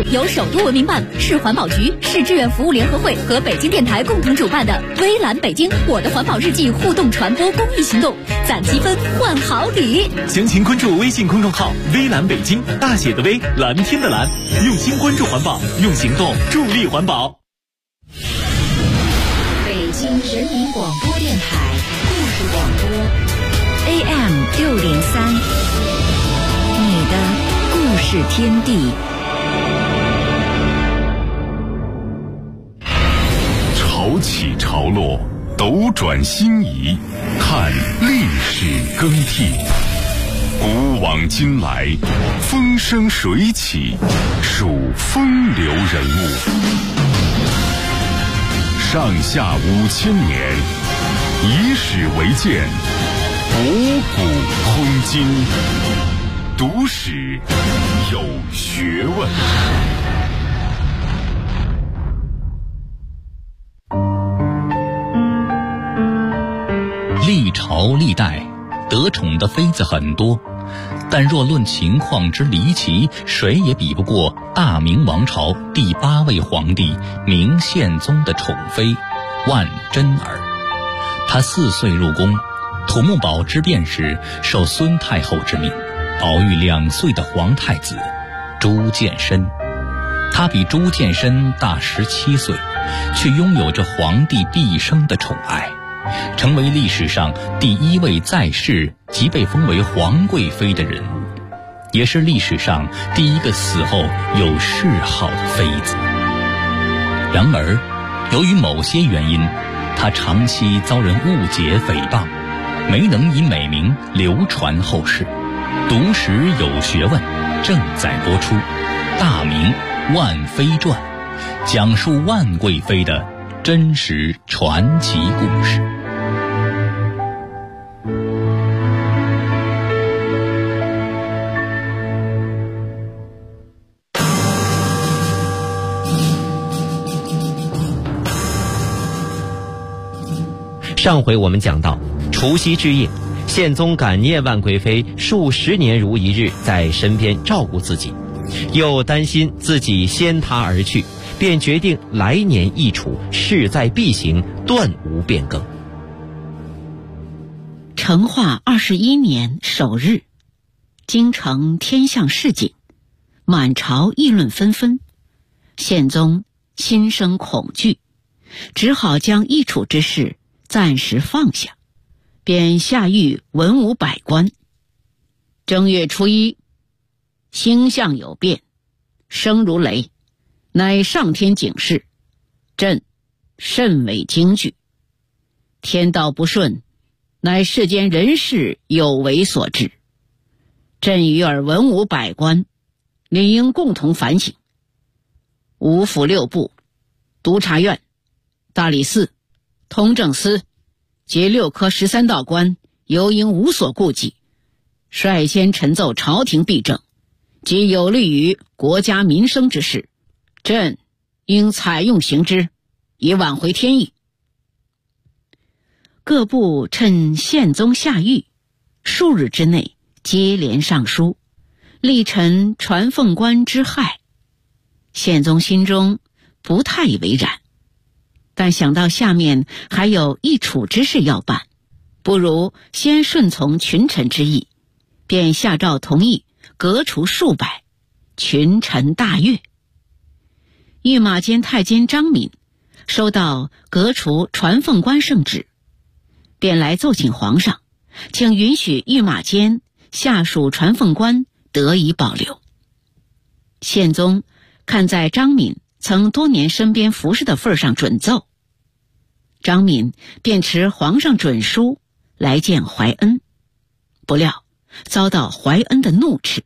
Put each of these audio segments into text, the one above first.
由首都文明办、市环保局、市志愿服务联合会和北京电台共同主办的微蓝北京我的环保日记互动传播公益行动，攒积分换好礼。 详情关注微信公众号微蓝北京，大写的微，蓝天的蓝，用心关注环保，用行动助力环保。 北京人民广播电台故事广播 AM603，你的故事天地。 潮起潮落，斗转星移，看历史更替。古往今来，风生水起，数风流人物。上下5000年，以史为鉴，博古通今。读史有学问。 历朝历代得宠的妃子很多，但若论情况之离奇，谁也比不过大明王朝第8位皇帝明宪宗的宠妃万贞儿。她4岁入宫，土木堡之变时受孙太后之命，保育2岁的皇太子朱见深。他比朱见深大17岁，却拥有着皇帝毕生的宠爱，成为历史上第1位在世即被封为皇贵妃的人物，也是历史上第1个死后有谥号的妃子。然而，由于某些原因，她长期遭人误解诽谤，没能以美名流传后世。读史有学问正在播出《大明万妃传》，讲述万贵妃的真实传奇故事。 上回我们讲到，除夕之夜，宪宗感念万贵妃数10年如一日在身边照顾自己，又担心自己先他而去，便决定来年易储，势在必行，断无变更。 成化21年首日，京城天象示警，满朝议论纷纷，宪宗心生恐惧，只好将易储之事暂时放下，便下谕文武百官：正月初1，星象有变，声如雷，乃上天警示，朕甚为惊惧。天道不顺，乃世间人事有为所致。朕与尔文武百官，理应共同反省。五府6部、督察院、大理寺、通政司及6科13道官，尤应无所顾忌，率先陈奏朝廷弊政及有利于国家民生之事，朕应采用行之，以挽回天意。各部趁宪宗下谕，数日之内接连上书，力陈传凤冠之害。宪宗心中不太以为然，但想到下面还有易储之事要办，不如先顺从群臣之意，便下诏同意革除数百，群臣大悦。御马监太监张敏收到革除传凤冠圣旨，便来奏请皇上，请允许御马监下属传凤冠得以保留。宪宗看在张敏曾多年身边服侍的份上准奏，张敏便持皇上准书来见怀恩，不料遭到怀恩的怒斥：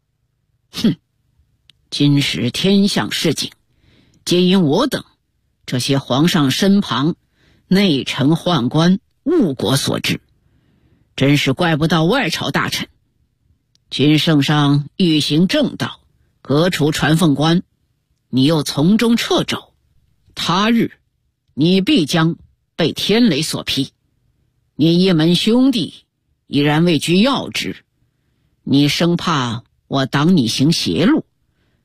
今时天象示警，皆因我等这些皇上身旁内臣宦官误国所致，真是怪不到外朝大臣。君圣上欲行正道，革除传凤冠，你又从中掣肘，他日你必将被天雷所劈。你一门兄弟已然位居要职，你生怕我挡你行邪路，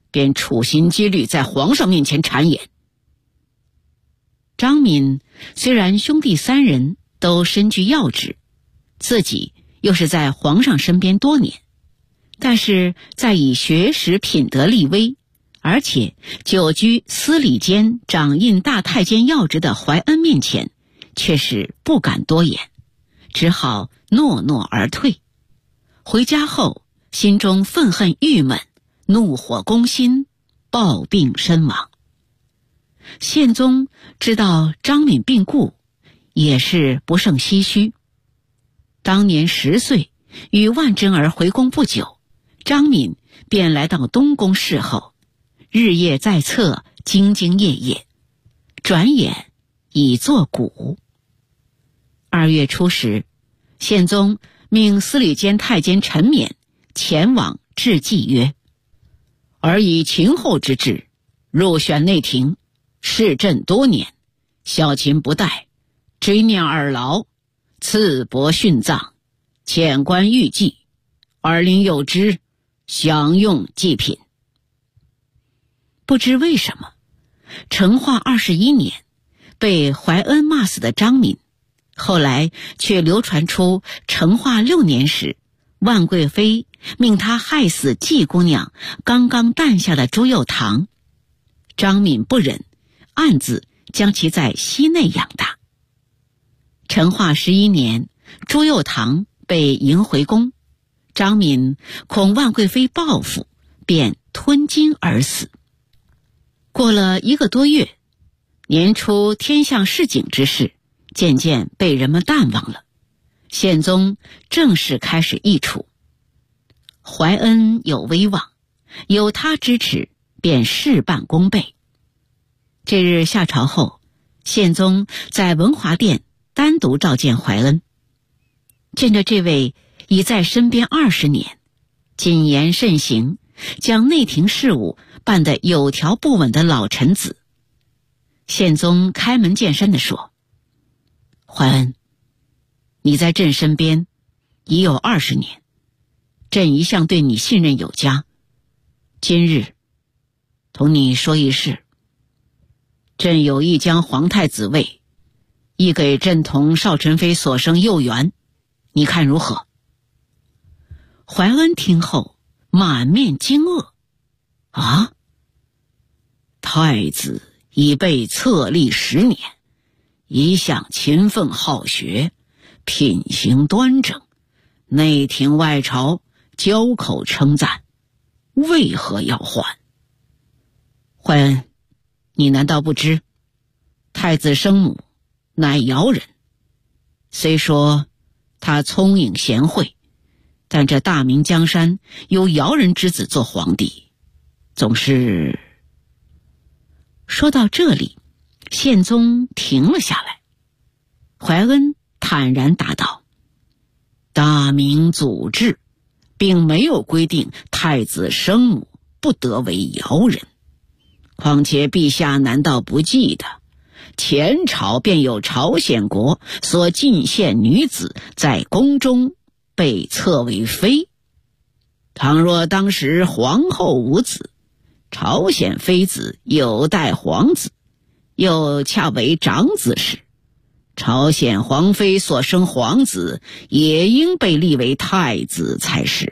便处心积虑在皇上面前谗言。张敏虽然兄弟3人都身居要职，自己又是在皇上身边多年，但是在以学识品德立威，而且久居司礼监掌印大太监要职的怀恩面前，却是不敢多言，只好诺诺而退。回家后，心中愤恨郁闷，怒火攻心，暴病身亡。宪宗知道张敏病故，也是不胜唏嘘。当年10岁与万贞儿回宫不久，张敏便来到东宫侍候，日夜在侧，兢兢业业，转眼已作古。2月初时，宪宗命司礼监太监陈勉前往致祭曰：而以秦后之志，入选内廷，侍朕多年，小秦不怠，追念耳劳，赐帛殉葬，遣官御祭，耳领有之，享用祭品。不知为什么，成化21年被怀恩骂死的张敏，后来却流传出成化6年时，万贵妃命他害死季姑娘刚刚诞下的朱佑樘，张敏不忍，暗自将其在溪内养大。成化11年，朱佑樘被迎回宫，张敏恐万贵妃报复，便吞金而死。过了1个多月，年初天象示警之事渐渐被人们淡忘了，宪宗正式开始议处。怀恩有威望，有他支持，便事半功倍。这日下朝后，宪宗在文华殿单独召见怀恩。见着这位已在身边20年，谨言慎行，将内廷事务办得有条不紊的老臣子，宪宗开门见山地说：怀恩，你在朕身边已有20年，朕一向对你信任有加，今日同你说一事，朕有意将皇太子位移给朕同少宸妃所生幼元，你看如何？怀恩听后满面惊愕，啊，太子已被册立10年，一向勤奋好学，品行端正，内廷外朝交口称赞，为何要换？怀恩，你难道不知，太子生母乃姚人，虽说他聪颖贤惠，但这大明江山由姚人之子做皇帝，总是……说到这里，宪宗停了下来。怀恩坦然答道：大明祖制并没有规定太子生母不得为姚人，况且陛下难道不记得前朝便有朝鲜国所进献女子在宫中被册为妃？倘若当时皇后无子，朝鲜妃子有待皇子，又恰为长子时，朝鲜皇妃所生皇子也应被立为太子才是。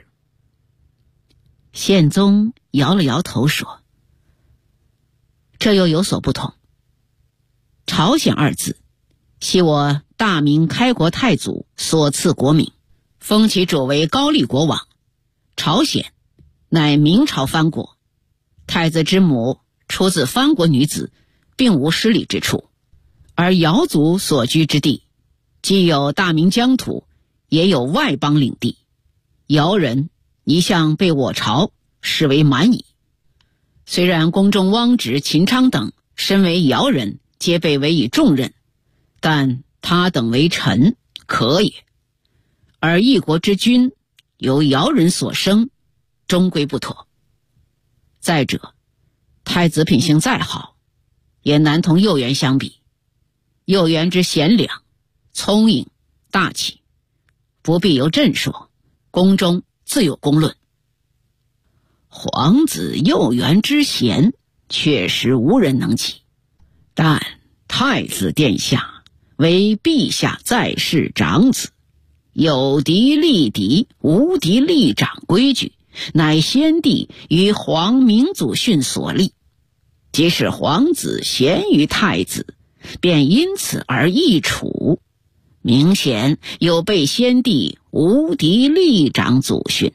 宪宗摇了摇头说：这又有所不同。朝鲜2字系我大明开国太祖所赐国名，封其主为高丽国王。朝鲜乃明朝藩国，太子之母出自藩国女子，并无失礼之处。而瑶族所居之地，既有大明疆土，也有外邦领地，瑶人一向被我朝视为蛮夷。虽然宫中汪直、秦昌等身为瑶人，皆被委以重任，但他等为臣，可也。而一国之君由瑶人所生，终归不妥。再者，太子品行再好，也难同幼元相比。幼元之贤良、聪颖、大气，不必由朕说，宫中自有公论。 皇子幼元之贤，确实无人能及。但太子殿下为陛下在世长子，有敌立敌，无敌立长规矩，乃先帝与皇明祖训所立。即使皇子贤于太子，便因此而易处，明显有被先帝无敌立长祖训。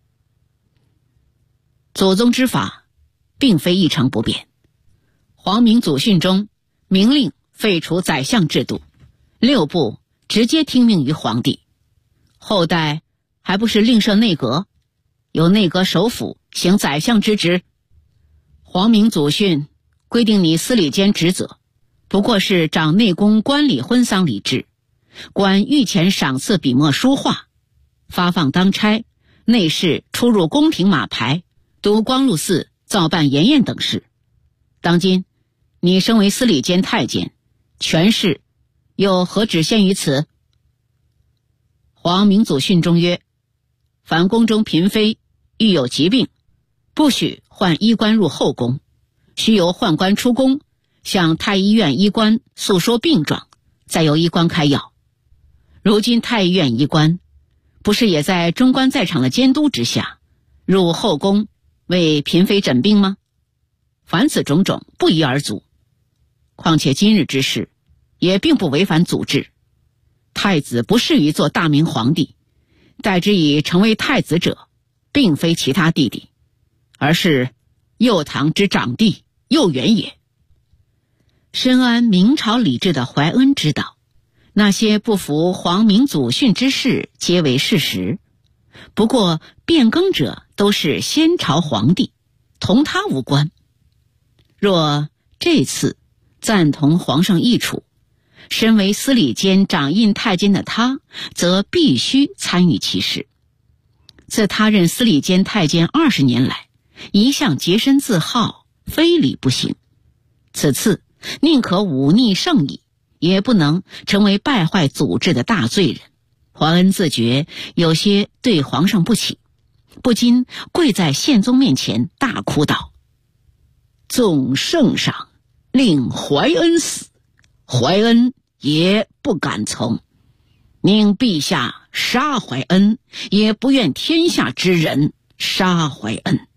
祖宗之法并非一成不变，皇明祖训中明令废除宰相制度，6部直接听命于皇帝，后代还不是另设内阁，由内阁首辅行宰相之职。皇明祖训规定你司礼监职责，不过是掌内宫官礼婚丧礼制，管御前赏赐笔墨书画，发放当差，内侍出入宫廷马牌，督光禄寺造办筵宴等事。当今你升为司礼监太监，权势又何止限于此？皇明祖训中曰，凡宫中嫔妃遇有疾病，不许换医官入后宫，须由宦官出宫，向太医院医官诉说病状，再由医官开药。如今太医院医官不是也在中官在场的监督之下，入后宫为嫔妃诊病吗？凡此种种不一而足。况且今日之事也并不违反祖制，太子不适于做大明皇帝，代之以成为太子者，并非其他弟弟，而是幼堂之长弟幼元也。深谙明朝礼制的怀恩知道，那些不服皇明祖训之事皆为事实，不过变更者都是先朝皇帝，同他无关。若这次赞同皇上议处，身为司礼监掌印太监的他，则必须参与其事。自他任司礼监太监20年来，一向洁身自好，非礼不行。此次宁可忤逆圣意，也不能成为败坏祖制的大罪人。怀恩自觉有些对皇上不起，不禁跪在宪宗面前大哭道：纵圣上令怀恩死，怀恩也不敢从；宁陛下杀怀恩，也不愿天下之人杀怀恩。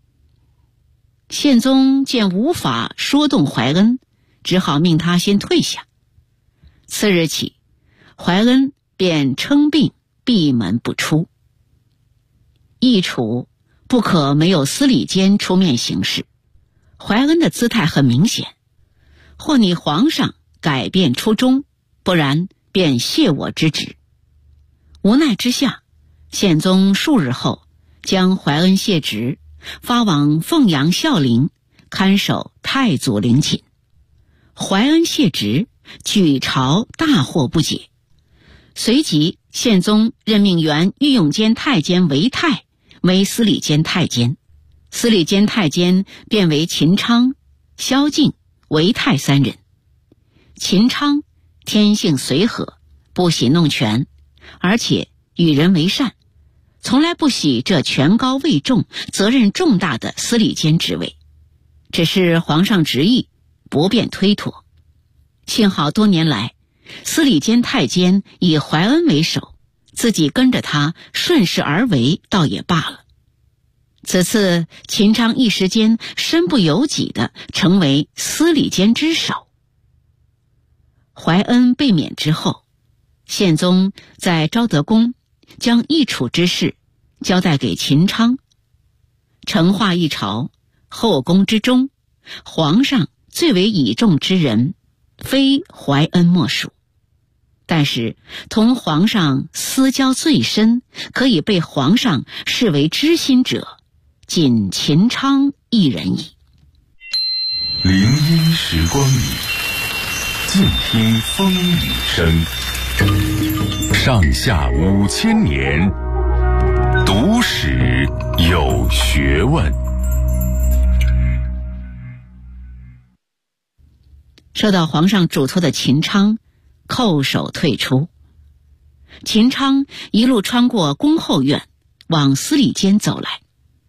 宪宗见无法说动怀恩，只好命他先退下。次日起，怀恩便称病闭门不出。议处不可没有司礼监出面行事，怀恩的姿态很明显，或你皇上改变初衷，不然便卸我之职。无奈之下，宪宗数日后将怀恩卸职，发往凤阳孝陵看守太祖陵寝。怀恩卸职，举朝大惑不解。随即宪宗任命原御用监太监韦泰为司礼监太监，司礼监太监变为秦昌、萧敬、韦泰3人。秦昌天性随和，不喜弄权，而且与人为善，从来不喜这权高位重、责任重大的司礼监职位，只是皇上旨意，不便推脱。幸好多年来司礼监太监以怀恩为首，自己跟着他顺势而为，倒也罢了。此次秦昌一时间身不由己地成为司礼监之首。怀恩被免之后，宪宗在昭德宫将议处之事交代给秦昌。成化一朝，后宫之中，皇上最为倚重之人，非怀恩莫属。但是同皇上私交最深，可以被皇上视为知心者，仅秦昌一人矣。 林荫时光里，静听风雨声。上下5000年，读史有学问。 受到皇上嘱托的秦昌叩首退出。秦昌一路穿过宫后院，往司礼监走来。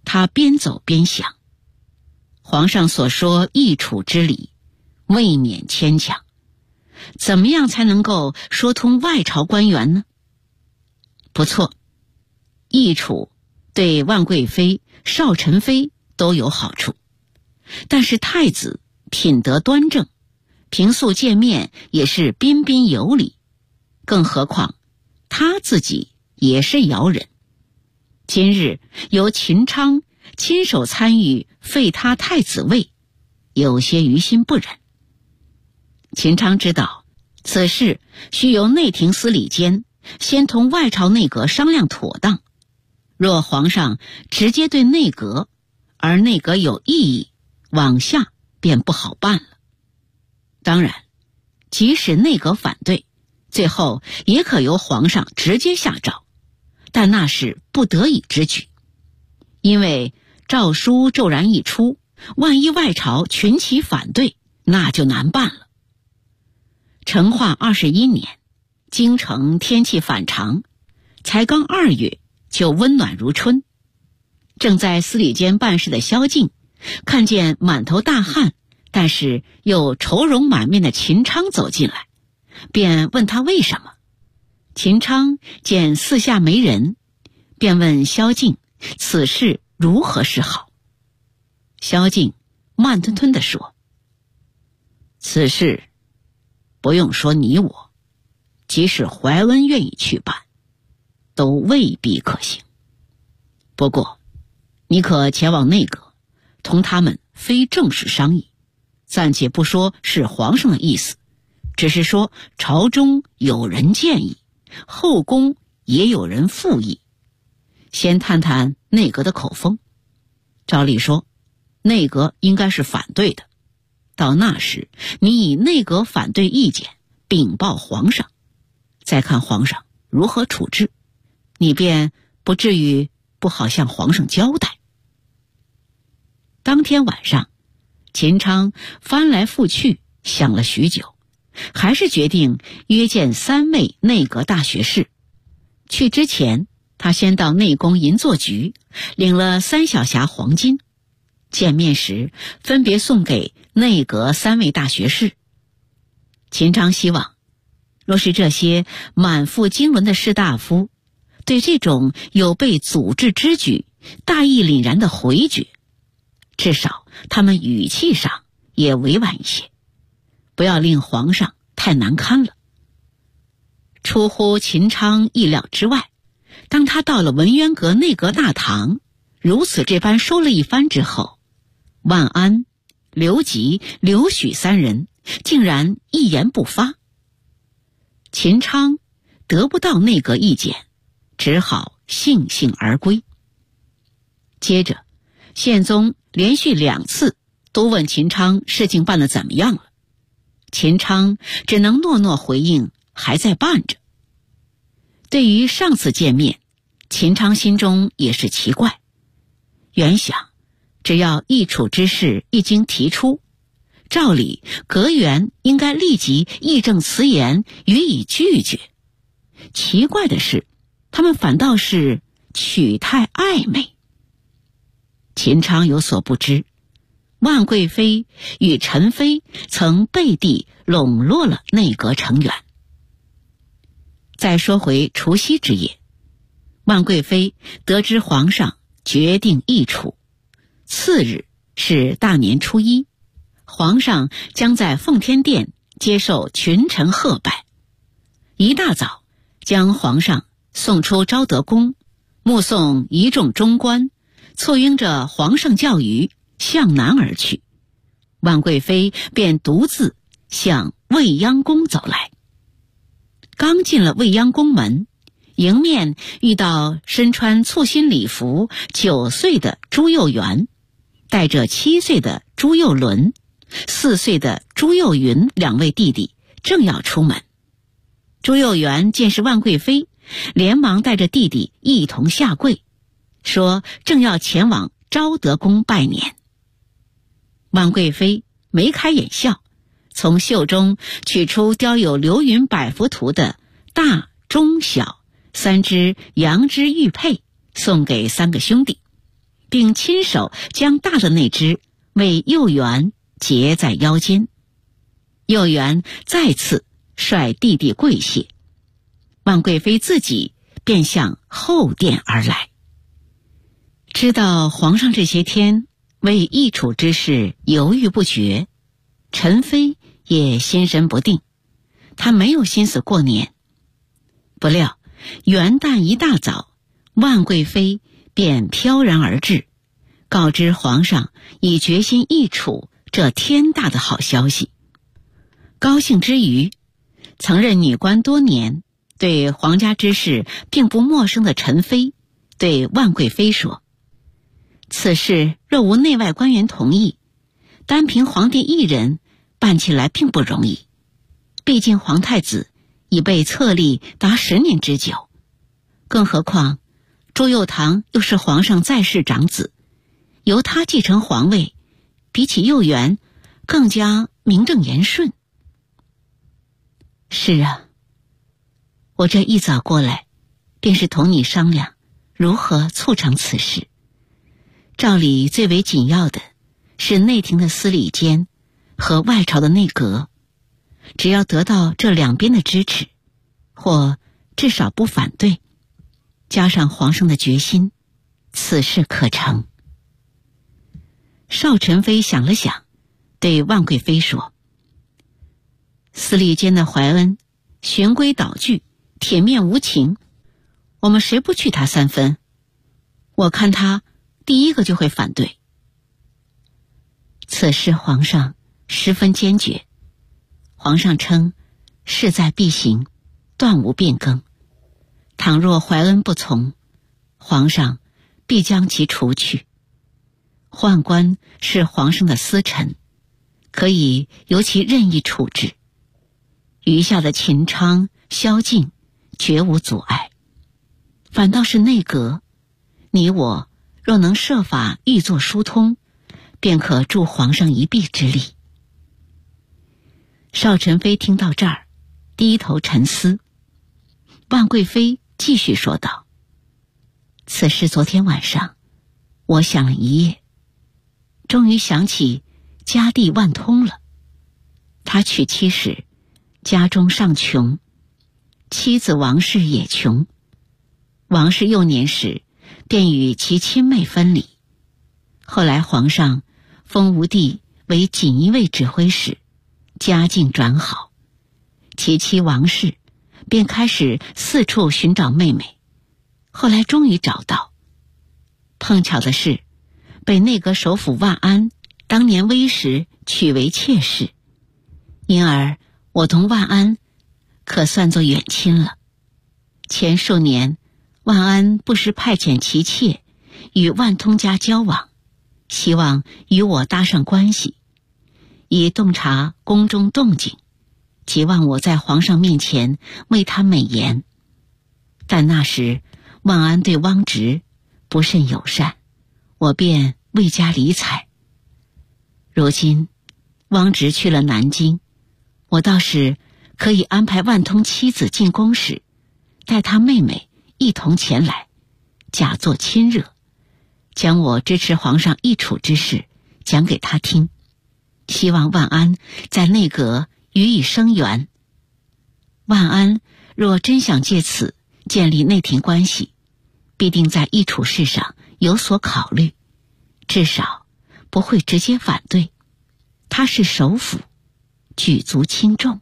他边走边想，皇上所说易处之理，未免牵强，怎么样才能够说通外朝官员呢？不错，易处对万贵妃、邵宸妃都有好处，但是太子品德端正，平素见面也是彬彬有礼，更何况他自己也是姚人。今日由秦昌亲手参与废他太子位，有些于心不忍。秦昌知道此事需由内廷司礼监先同外朝内阁商量妥当，若皇上直接对内阁，而内阁有异议，往下便不好办了。当然，即使内阁反对，最后也可由皇上直接下诏，但那是不得已之举，因为诏书骤然一出，万一外朝群起反对，那就难办了。成化21年，京城天气反常，才刚2月就温暖如春。正在司礼监办事的萧敬看见满头大汗但是又愁容满面的秦昌走进来，便问他为什么。秦昌见四下没人，便问萧敬此事如何是好。萧敬慢吞吞地说，此事不用说你我，即使怀恩愿意去办，都未必可行。不过你可前往内阁，同他们非正式商议，暂且不说是皇上的意思，只是说朝中有人建议，后宫也有人附议，先探探内阁的口风。照理说内阁应该是反对的，到那时你以内阁反对意见禀报皇上，再看皇上如何处置，你便不至于不好向皇上交代。当天晚上，秦昌翻来覆去想了许久，还是决定约见3位内阁大学士。去之前，他先到内宫银座局领了3小匣黄金，见面时分别送给内阁3位大学士。秦昌希望，若是这些满腹经纶的士大夫对这种有被组织之举大义凛然的回绝，至少他们语气上也委婉一些，不要令皇上太难堪了。出乎秦昌意料之外，当他到了文渊阁内阁大堂，如此这般说了一番之后，万安、刘吉、刘许3人竟然一言不发。秦昌得不到内阁意见，只好悻悻而归。接着宪宗连续2次都问秦昌事情办得怎么样了，秦昌只能诺诺回应还在办着。对于上次见面，秦昌心中也是奇怪，原想只要易处之事一经提出，照理阁员应该立即义正辞严予以拒绝，奇怪的是他们反倒是取态暧昧。秦昌有所不知，万贵妃与陈妃曾背地笼络了内阁成员。再说回除夕之夜，万贵妃得知皇上决定易处，次日是大年初1，皇上将在奉天殿接受群臣贺拜。一大早将皇上送出昭德宫，目送一众中官簇拥着皇上轿舆向南而去，万贵妃便独自向未央宫走来。刚进了未央宫门，迎面遇到身穿簇新礼服9岁的朱佑元，带着7岁的朱佑伦、4岁的朱佑云2位弟弟正要出门。朱佑元见是万贵妃，连忙带着弟弟一同下跪，说正要前往昭德宫拜年。万贵妃眉开眼笑，从袖中取出雕有流云百幅图的大、中、小3只羊脂玉佩，送给3个兄弟， 并亲手将大的那只为右元结在腰间。右元再次率弟弟跪谢，万贵妃自己便向后殿而来。知道皇上这些天为易楚之事犹豫不决，陈妃也心神不定，她没有心思过年。不料元旦一大早，万贵妃便飘然而至，告知皇上已决心易楚这天大的好消息。高兴之余，曾任女官多年，对皇家之事并不陌生的陈妃对万贵妃说，此事若无内外官员同意，单凭皇帝一人办起来并不容易。毕竟皇太子已被册立达10年之久，更何况朱佑樘又是皇上在世长子，由他继承皇位，比起幼元更加名正言顺。是啊，我这一早过来，便是同你商量如何促成此事。照理最为紧要的是内廷的司礼监和外朝的内阁，只要得到这两边的支持，或至少不反对，加上皇上的决心，此事可成。邵宸妃想了想，对万贵妃说，司礼监的怀恩循规蹈矩，铁面无情，我们谁不去他3分？我看他第一个就会反对。此事皇上十分坚决，皇上称势在必行，断无变更。倘若怀恩不从，皇上必将其除去。宦官是皇上的私臣，可以由其任意处置，余下的秦昌、萧敬绝无阻碍。反倒是内阁，你我若能设法预作疏通，便可助皇上一臂之力。邵宸妃听到这儿，低头沉思。万贵妃继续说道，此事昨天晚上我想了一夜，终于想起家弟万通了。他娶妻时家中尚穷，妻子王氏也穷。王氏幼年时便与其亲妹分离，后来皇上封吴地为锦衣卫指挥使，家境转好，其妻王氏便开始四处寻找妹妹，后来终于找到。碰巧的是，被内阁首辅万安当年危时娶为妾室，因而我同万安可算作远亲了。前数年万安不时派遣其妾与万通家交往，希望与我搭上关系，以洞察宫中动静，期望我在皇上面前为他美言。但那时万安对汪直不甚友善，我便未加理睬。如今汪直去了南京，我倒是可以安排万通妻子进宫时，带他妹妹一同前来，假作亲热，将我支持皇上易楚之事讲给他听，希望万安在内阁予以声援。万安若真想借此建立内廷关系，必定在易楚事上有所考虑，至少不会直接反对。他是首辅，举足轻重。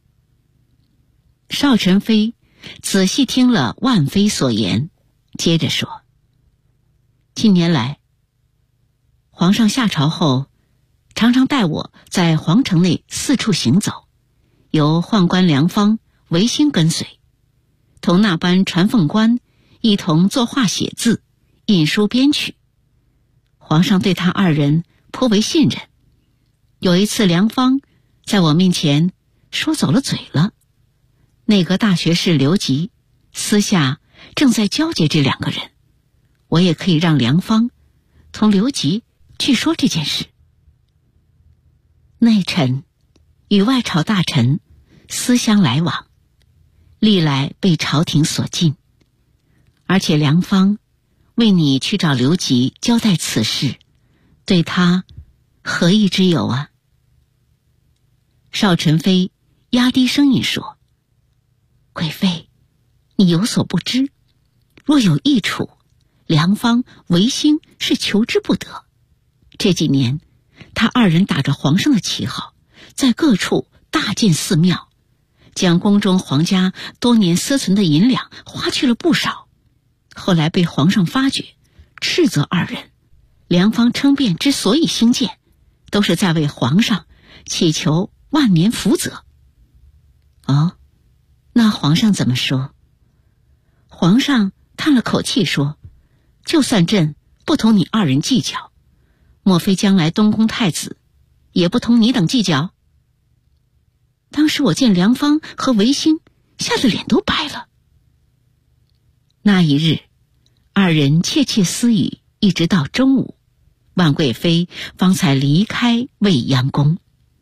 邵宸妃仔细听了万妃所言，接着说，近年来皇上下朝后，常常带我在皇城内四处行走，由宦官梁方违心跟随，同那班传凤官一同作画写字，印书编曲。皇上对他2人颇为信任。有一次梁方在我面前说走了嘴了，内阁大学士刘吉私下正在交接这2个人，我也可以让梁方同刘吉去说这件事。内臣与外朝大臣私相来往，历来被朝廷所禁，而且梁方为你去找刘吉交代此事，对他何益之有啊？邵晨飞压低声音说：贵妃，你有所不知，若有益处，梁方、韦兴是求之不得。这几年他二人打着皇上的旗号，在各处大建寺庙，将宫中皇家多年赊存的银两花去了不少。后来被皇上发觉，斥责二人。梁方称辩之所以兴建，都是在为皇上祈求万年福泽。哦，那皇上怎么说？皇上叹了口气说：就算朕不同你二人计较，莫非将来东宫太子也不同你等计较？当时我见梁方和韦兴吓得脸都白了。那一日，二人窃窃私语，一直到中午，万贵妃方才离开未央宫。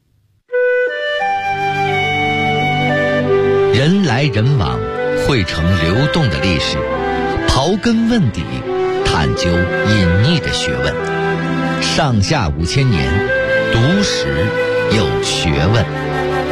人来人往，汇成流动的历史，刨根问底，探究隐匿的学问。上下5000年，读史有学问。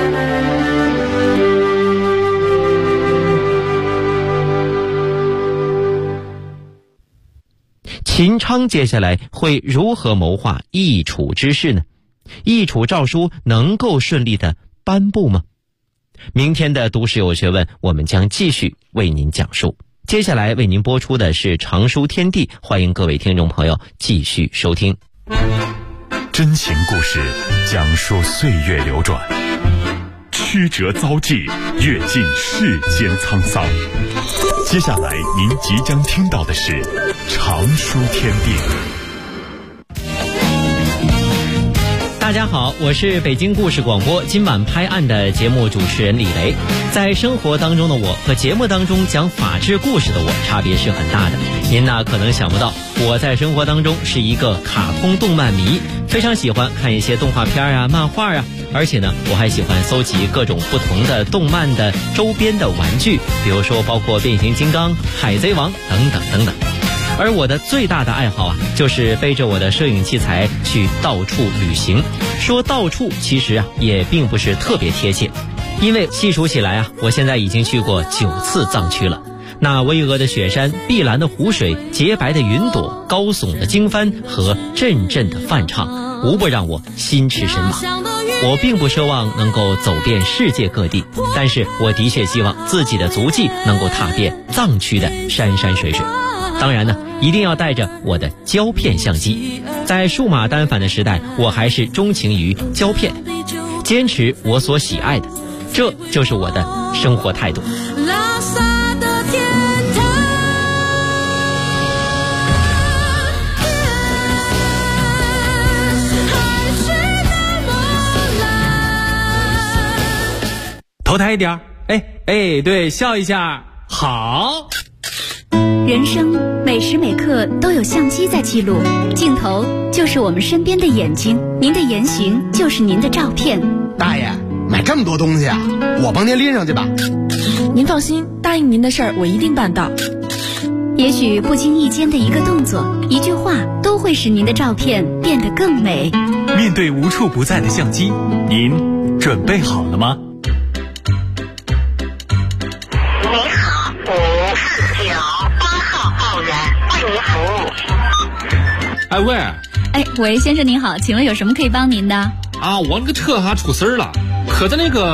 秦昌接下来会如何谋划易楚之事呢？易楚诏书能够顺利的颁布吗？明天的读史有学问，我们将继续为您讲述。接下来为您播出的是常书天地，欢迎各位听众朋友继续收听。 真情故事讲述岁月流转，曲折遭际，阅尽世间沧桑。接下来您即将听到的是常书天地。 大家好，我是北京故事广播今晚拍案的节目主持人李雷。在生活当中的我和节目当中讲法治故事的我差别是很大的。您呢可能想不到，我在生活当中是一个卡通动漫迷，非常喜欢看一些动画片啊、漫画啊，而且呢我还喜欢搜集各种不同的动漫的周边的玩具，比如说包括变形金刚、海贼王等等等等。而我的最大的爱好啊，就是背着我的摄影器材去到处旅行。说到处其实啊也并不是特别贴切，因为细数起来啊，我现在已经去过9次藏区了。那巍峨的雪山、碧蓝的湖水、洁白的云朵、高耸的经幡和阵阵的梵唱，无不让我心驰神往。我并不奢望能够走遍世界各地，但是我的确希望自己的足迹能够踏遍藏区的山山水水。当然呢，一定要带着我的胶片相机。在数码单反的时代，我还是钟情于胶片，坚持我所喜爱的，这就是我的生活态度。 头抬一点，对，笑一下，好。 人生每时每刻都有相机在记录，镜头就是我们身边的眼睛，您的言行就是您的照片。 大爷，买这么多东西啊，我帮您拎上去吧。 您放心，答应您的事儿我一定办到。 也许不经意间的一个动作、一句话，都会使您的照片变得更美。 面对无处不在的相机，您准备好了吗？ 你好，549，8号报员为您服务。 喂，先生您好，请问有什么可以帮您的？ 我那个车出事儿了，可在那个